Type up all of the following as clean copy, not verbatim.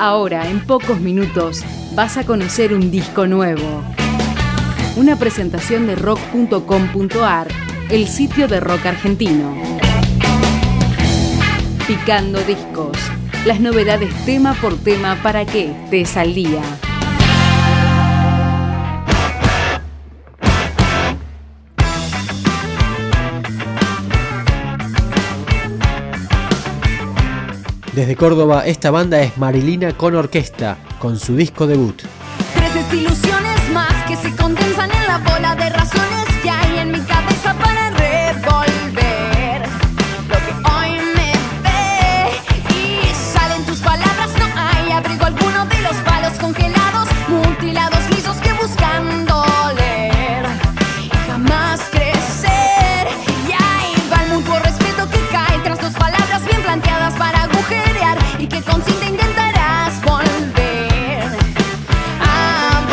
Ahora, en pocos minutos, vas a conocer un disco nuevo. Una presentación de rock.com.ar, el sitio de rock argentino. Picando discos. Las novedades tema por tema para que estés al día. Desde Córdoba, esta banda es Marilina con Orquesta, con su disco debut. 3 desilusiones más que se condensan en la bola de razones que hay en mi cabeza para revolver lo que hoy me ve. Y salen tus palabras, no hay abrigo alguno de los palos congelados, mutilados, lisos que buscan doler y jamás crecer. Y ahí va el mutuo respeto que cae tras 2 palabras bien planteadas para agujerear y que con cinta intentarás volver a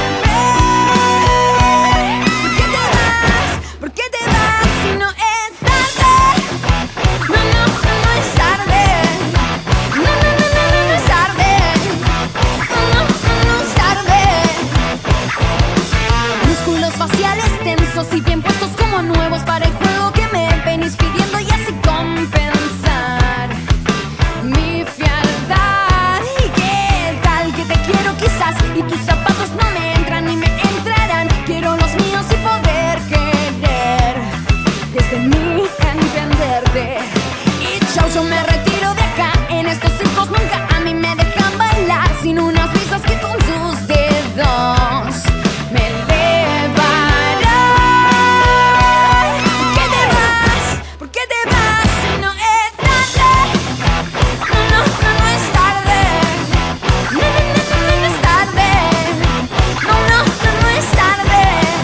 volver. ¿Por qué te vas si no es tarde? No es tarde. No es tarde. No es tarde. Músculos faciales tensos y bien puestos como nuevos para el juego que me venís pidiendo y así compensar mi frialdad. ¿Y qué tal que te quiero quizás y tus zapatos no me entran ni me entrarán? Quiero los míos y poder querer desde mí entenderte. Y chau, yo me retiro de acá. En estos circos nunca a mí me dejan bailar sin unas risas que con sus dedos me elevarán. ¿Por qué te vas si no es tarde? No es tarde. No es tarde. No es tarde.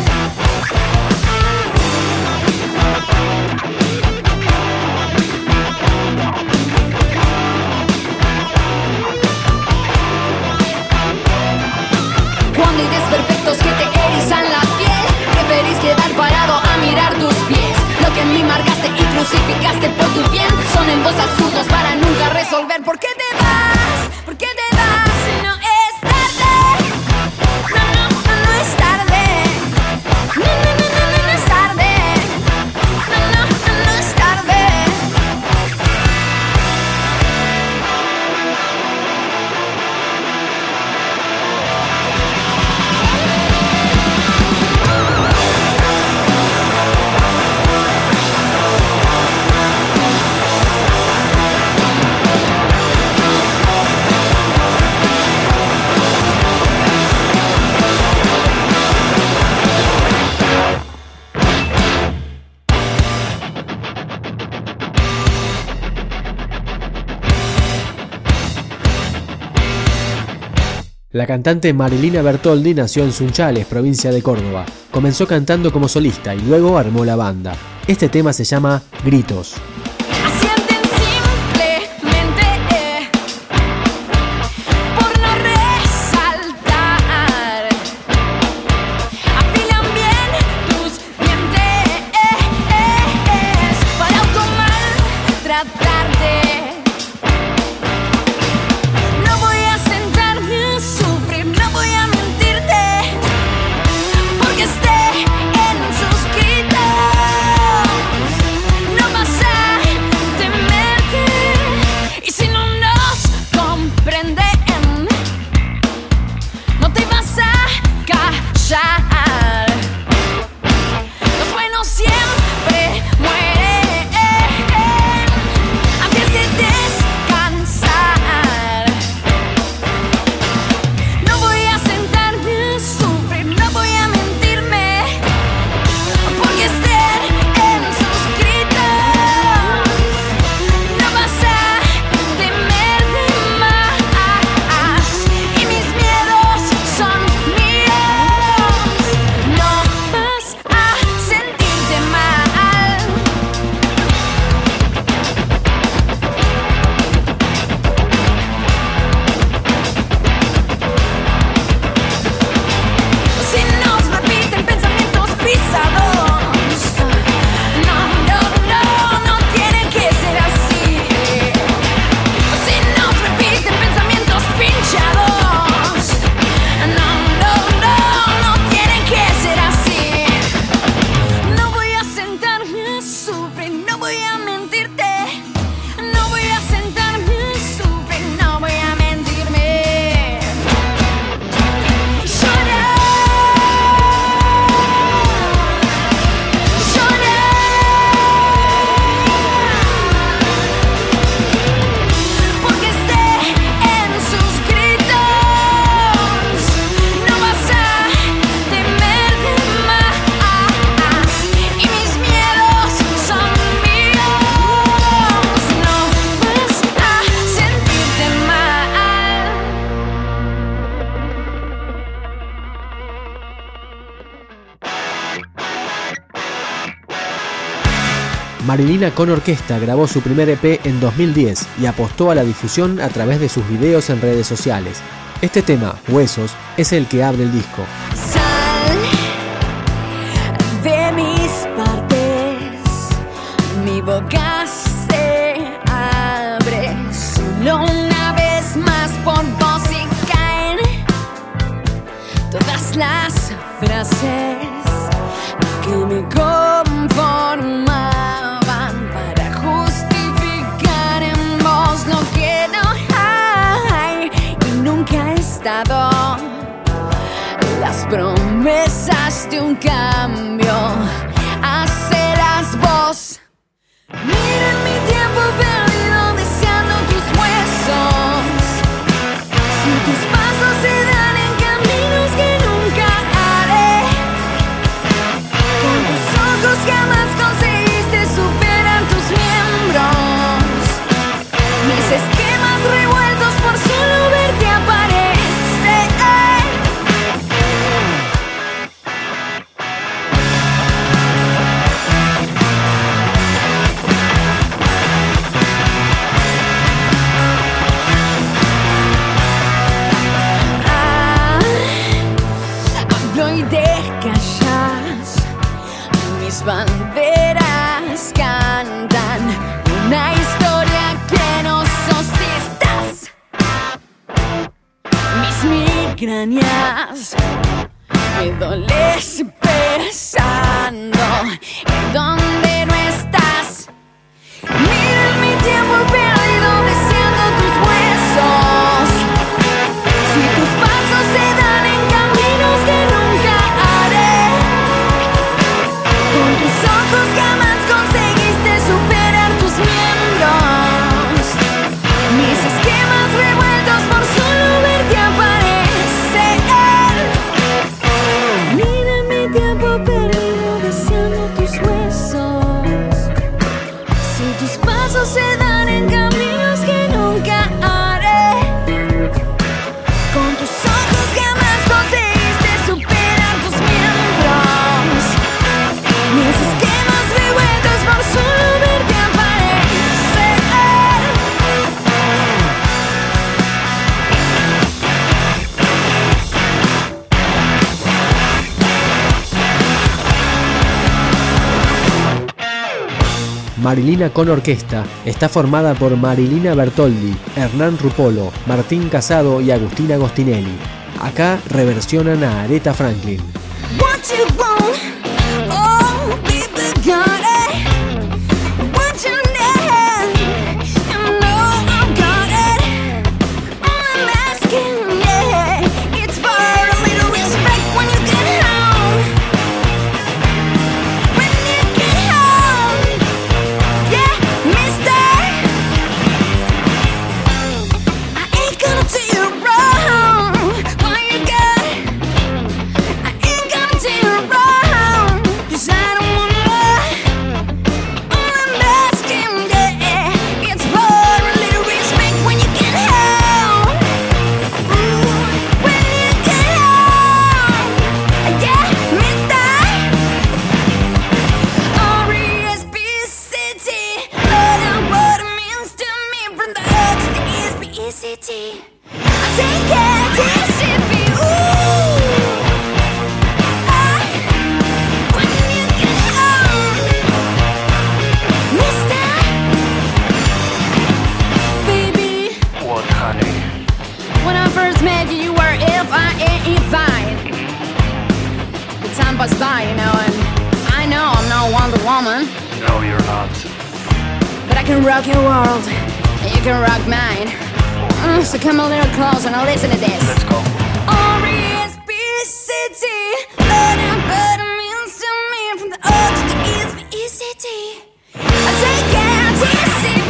Cuando hay desperfectos que te erizan la piel, preferís quedar parado a mirar tus pies. Lo que en mí marcaste y crucificaste por tu bien son embos absurdos para nunca resolver. ¿Por qué te vas? ¿Por qué te vas si no es tarde? No es tarde. No es tarde. No es tarde. La cantante Marilina Bertoldi nació en Sunchales, provincia de Córdoba. Comenzó cantando como solista y luego armó la banda. Este tema se llama Gritos. Asienten simplemente por no resaltar. Afilan bien tus dientes para automaltratarte. No voy a sentarme a sufrir, no voy a mentirte, porque esté en sus gritos. No vas a temerte, y si no nos comprenden, no te vas a callar. Los buenos siempre mueren antes de Marilina con Orquesta grabó su primer EP en 2010 y apostó a la difusión a través de sus videos en redes sociales. Este tema, Huesos, es el que abre el disco. Sal de mis partes, mi boca se abre solo una vez más por vos y caen todas las frases que me conformaban para justificar en vos lo que no hay y nunca he estado. Las promesas de un cambio, hacelas vos. Mira mi tiempo perdido deseando tus huesos. Si tus pasos se dan en caminos que nunca haré, con tus ojos jamás conseguiste superar tus miembros. Mis esquemas revueltos por solo verte aparecer. Mis banderas cantan una historia que no sosistas. Mis migrañas me doles pensando en donde no estás. Mira mi tiempo perdido deseando tus huesos. Si tus pasos se dan en caminos que nunca haré, con tus ojos jamás conseguiste superar tus miembros. Mis esquemas revueltos por solo verte aparecer. Mira mi tiempo perdido deseando tus huesos. Si tus pasos se dan en caminos que nunca haré, con tus ojos jamás conseguiste superar tus miembros. Mis esquemas revueltos por solo verte aparecer. Marilina con Orquesta está formada por Marilina Bertoldi, Hernán Rupolo, Martín Casado y Agustín Agostinelli. Acá reversionan a Aretha Franklin. What you want, oh baby, got it. What you need, you know I've got it. All I'm asking, yeah, it's for a little respect when you get home. When you get home, yeah, mister. I ain't gonna do you wrong. Why you got it? I ain't gonna do you wrong, 'cause I don't wanna lie. All I'm asking, yeah, it's for a little respect when you get home. Ooh, when you get home, yeah, mister. R-E-S-P-C-T, Lord, I what it means to me from the earth to the S-P-E-C-T. I take it, T-C-P, ooh. When you get home, mister. Baby, What, honey? when I first met you, you were F-I-N-E fine. The time passed by, you know, and I know I'm not Wonder Woman, No, you're not. but I can rock your world, and you can rock mine. So come a little closer and listen to this. Let's go. R-E-S-P-C-T, Lord, I what it means to me from the O to the S-P-E-C-T. I take it, T-C-P,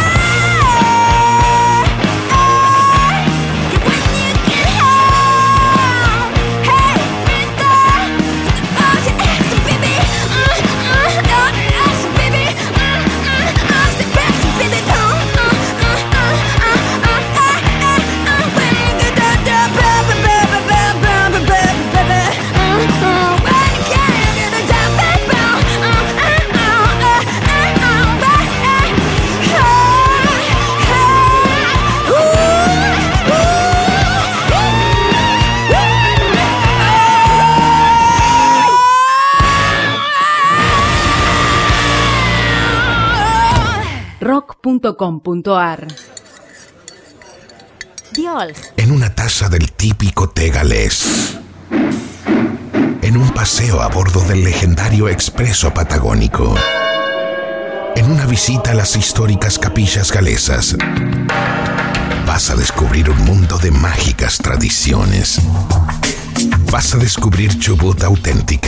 when you get home, hey, mister, from the O to S, baby, S, baby, S, baby, when you get rock.com.ar. Diol. En una taza del típico té galés. En un paseo a bordo del legendario expreso patagónico. En una visita a las históricas capillas galesas. Vas a descubrir un mundo de mágicas tradiciones. Vas a descubrir Chubut auténtica.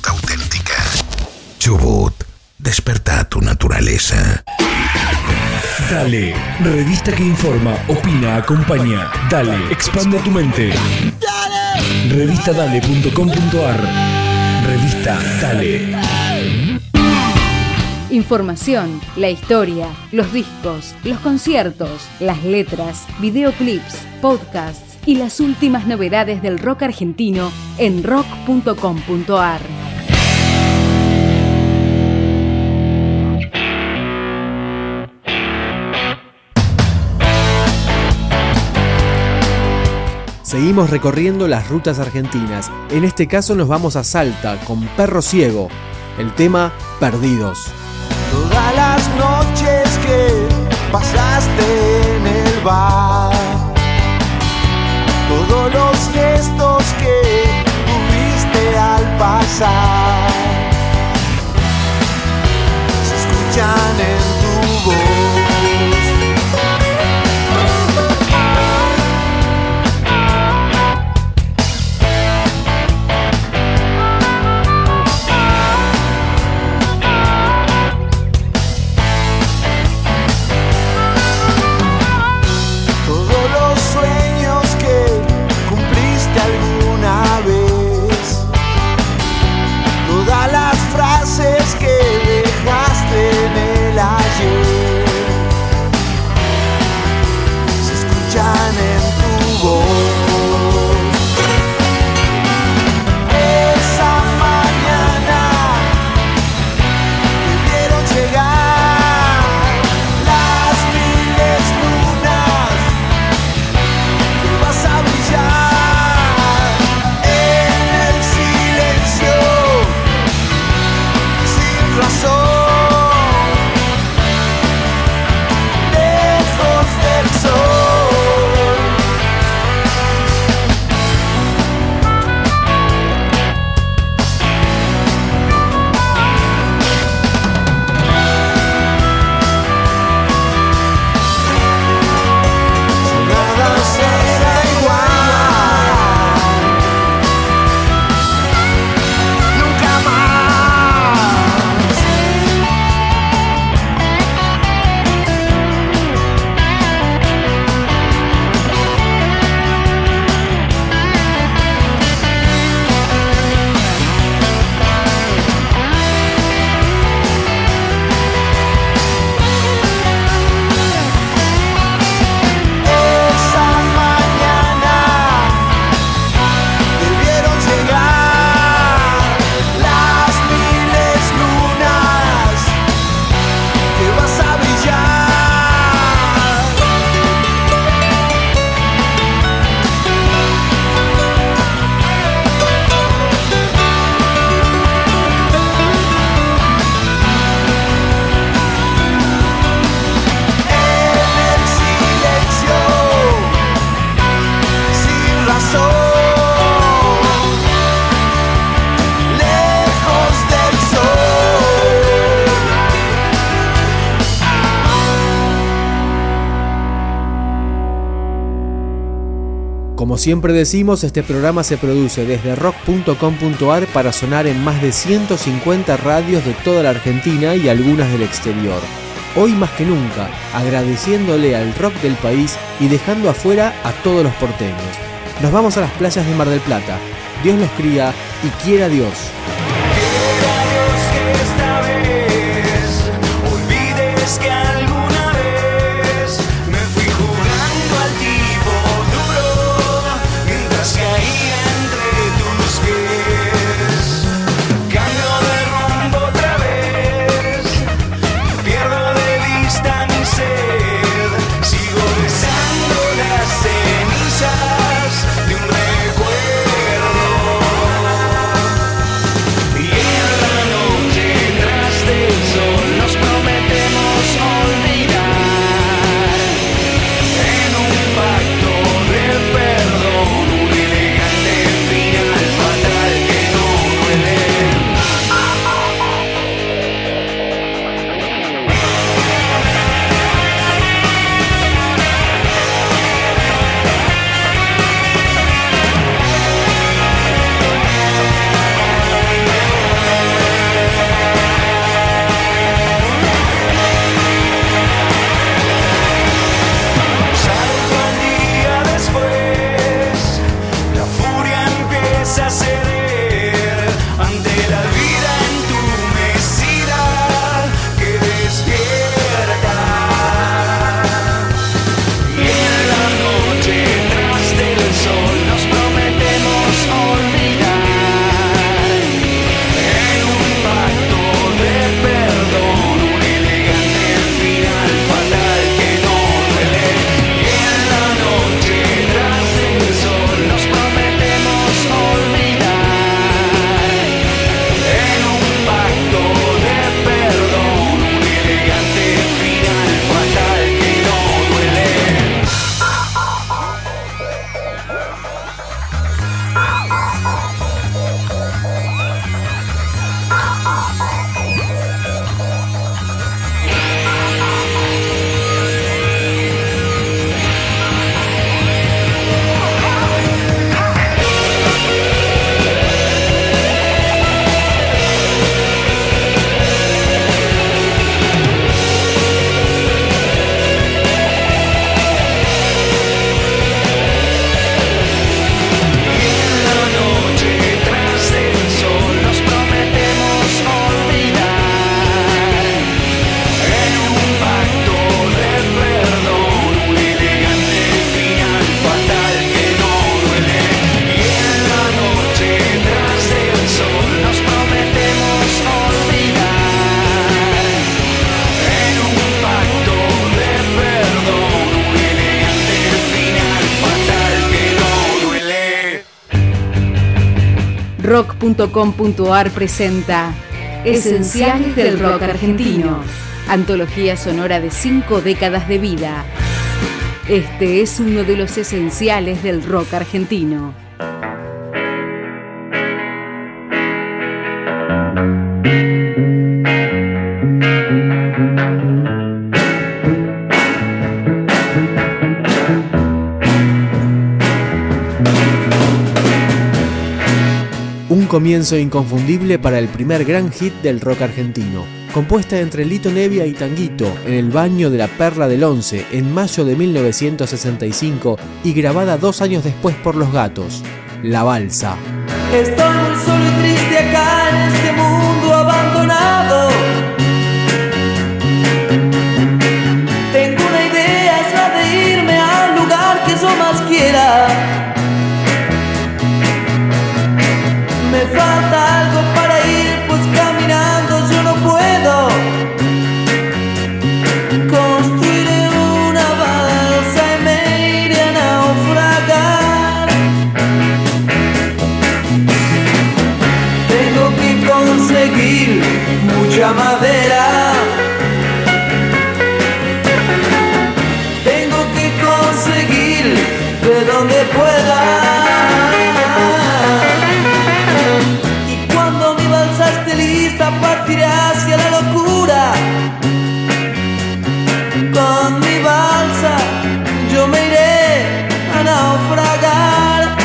Chubut, desperta tu naturaleza. Dale, revista que informa, opina, acompaña. Dale, expande tu mente. Revistadale.com.ar. Revista Dale. Información, la historia, los discos, los conciertos, las letras, videoclips, podcasts y las últimas novedades del rock argentino en rock.com.ar. Seguimos recorriendo las rutas argentinas. En este caso nos vamos a Salta con Perro Ciego. El tema Perdidos. Todas las noches que pasaste en el bar, todos los gestos que tuviste al pasar, se escuchan en tu voz. Como siempre decimos, este programa se produce desde rock.com.ar para sonar en más de 150 radios de toda la Argentina y algunas del exterior. Hoy más que nunca, agradeciéndole al rock del país y dejando afuera a todos los porteños. Nos vamos a las playas de Mar del Plata. Dios los cría y quiera Dios. rock.com.ar presenta Esenciales del Rock Argentino, antología sonora de 5 décadas de vida. Este es uno de los esenciales del rock argentino. Un comienzo inconfundible para el primer gran hit del rock argentino. Compuesta entre Lito Nevia y Tanguito en el baño de la Perla del Once en mayo de 1965 y grabada 2 años después por Los Gatos, La Balsa. Estoy muy solo y triste acá en este mundo abandonado. Tengo una idea, es la de irme al lugar que yo más quiera. Me falta algo para ir, pues caminando yo no puedo. Construiré una balsa y me iré a naufragar. Tengo que conseguir mucha madera. Tengo que conseguir de donde pueda. Partiré hacia la locura. Con mi balsa yo me iré a naufragar.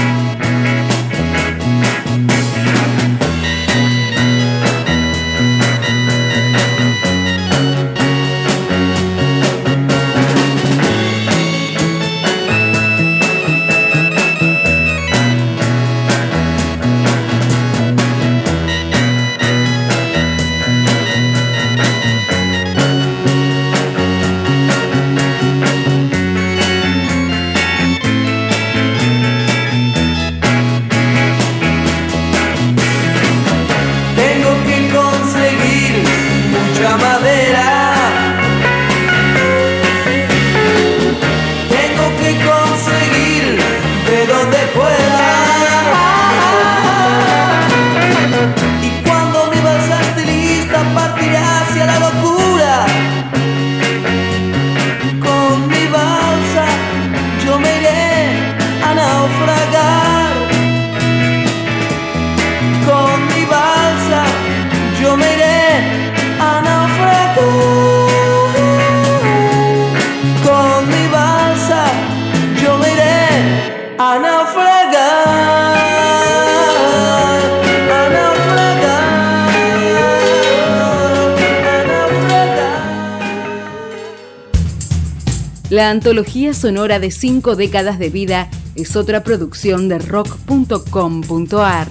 La antología sonora de 5 décadas de vida es otra producción de rock.com.ar.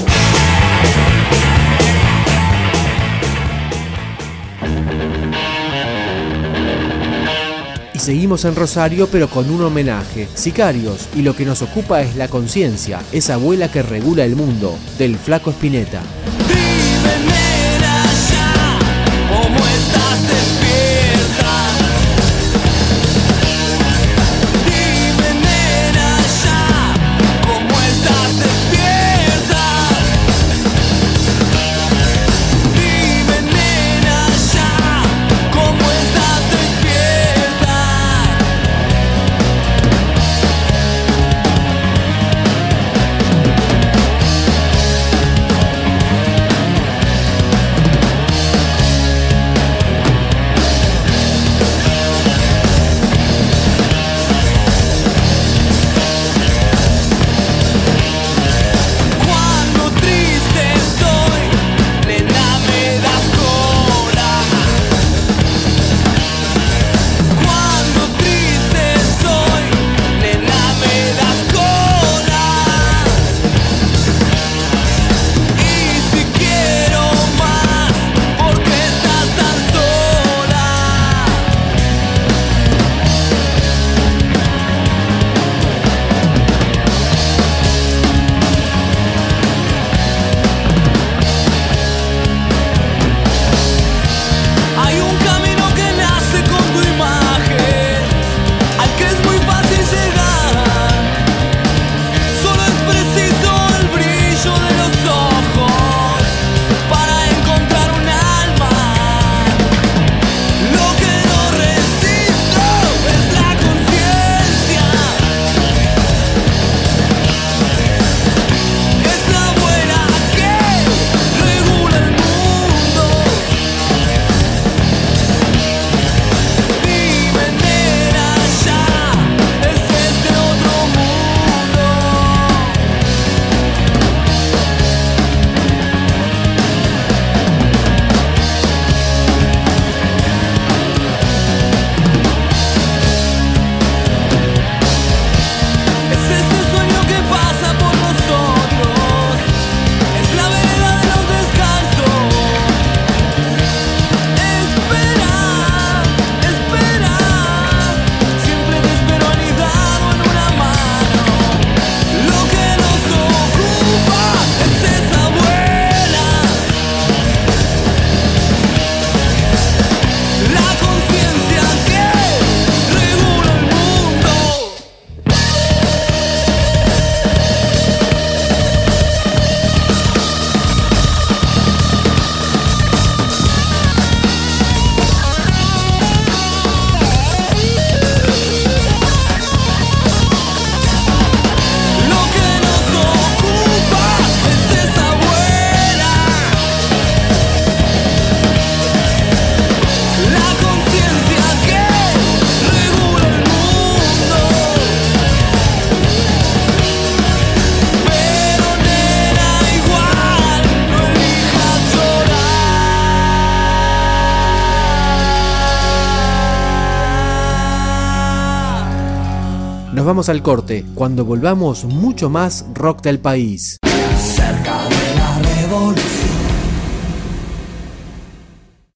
Y seguimos en Rosario, pero con un homenaje. Sicarios, y lo que nos ocupa es la conciencia, esa abuela que regula el mundo, del Flaco Spinetta. Nos vamos al corte. Cuando volvamos, mucho más rock del país. Cerca de la revolución.